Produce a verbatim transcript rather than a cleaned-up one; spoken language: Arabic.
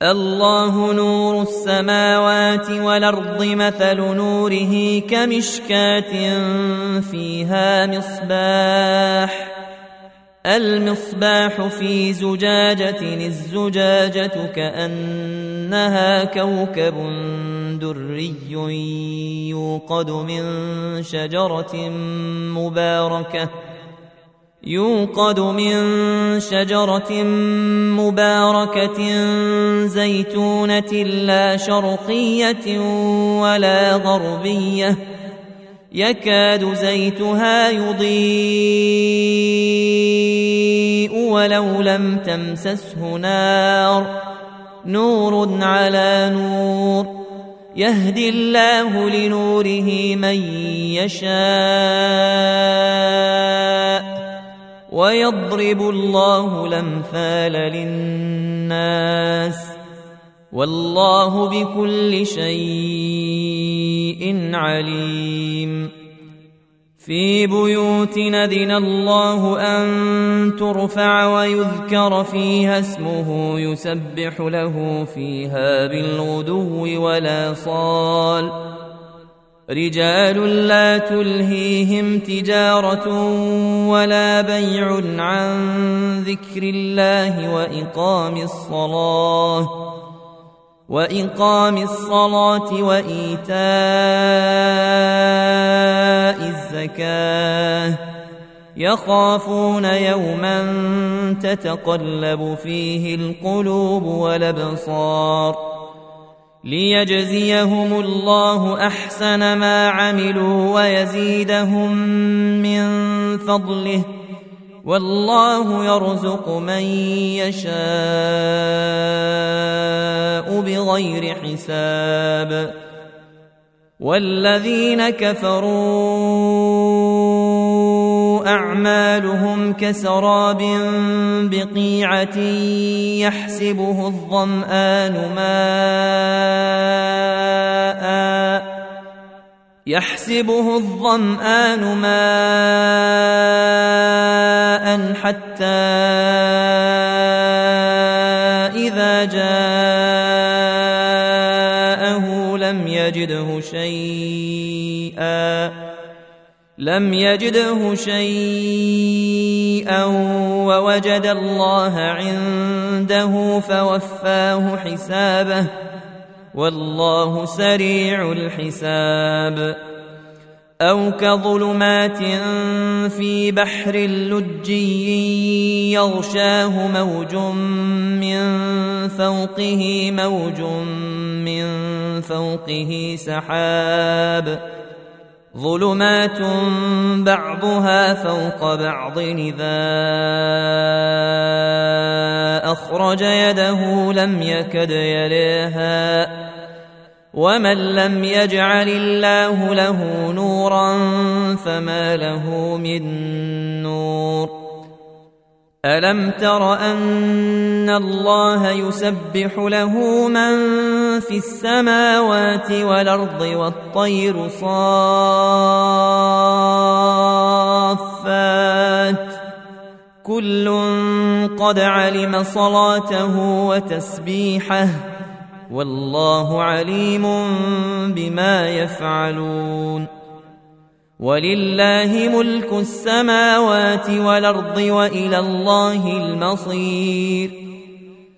الله نور السماوات والأرض مثل نوره كمشكاة فيها مصباح المصباح في زجاجة الزجاجة كأنها كوكب دري يوقد من شجرة مباركة يوقد من شجرة مباركة زيتونة لا شرقية ولا غربية يكاد زيتها يضيء ولو لم تمسسه نار نور على نور يهدي الله لنوره من يشاء ويضرب الله الأمثال للناس والله بكل شيء عليم في بيوت أذن الله أن ترفع ويذكر فيها اسمه يسبح له فيها بالغدو والآصال رجال لا تلهيهم تجارة ولا بيع عن ذكر الله وإقام الصلاة وإقام الصلاة وإيتاء الزكاة يخافون يوما تتقلب فيه القلوب والأبصار ليجزيهم الله أحسن ما عملوا ويزيدهم من فضله والله يرزق من يشاء بغير حساب والذين كفروا أعمالهم كسراب بقيعة يحسبه الظمآن ماءً يحسبه الظمآن ماءً حتى إذا جاءه لم يجده شيئا لم يجده شيئا ووجد الله عنده فوفاه حسابه والله سريع الحساب أو كظلمات في بحر لجي يغشاه موج من فوقه موج من فوقه سحاب ظلمات بعضها فوق بعض إذا أخرج يده لم يكد يليها ومن لم يجعل الله له نورا فما له من نور ألم تر أن الله يسبح له من في السماوات والأرض والطير صافات كل قد علم صلاته وتسبيحه والله عليم بما يفعلون ولله ملك السماوات والأرض وإلى الله المصير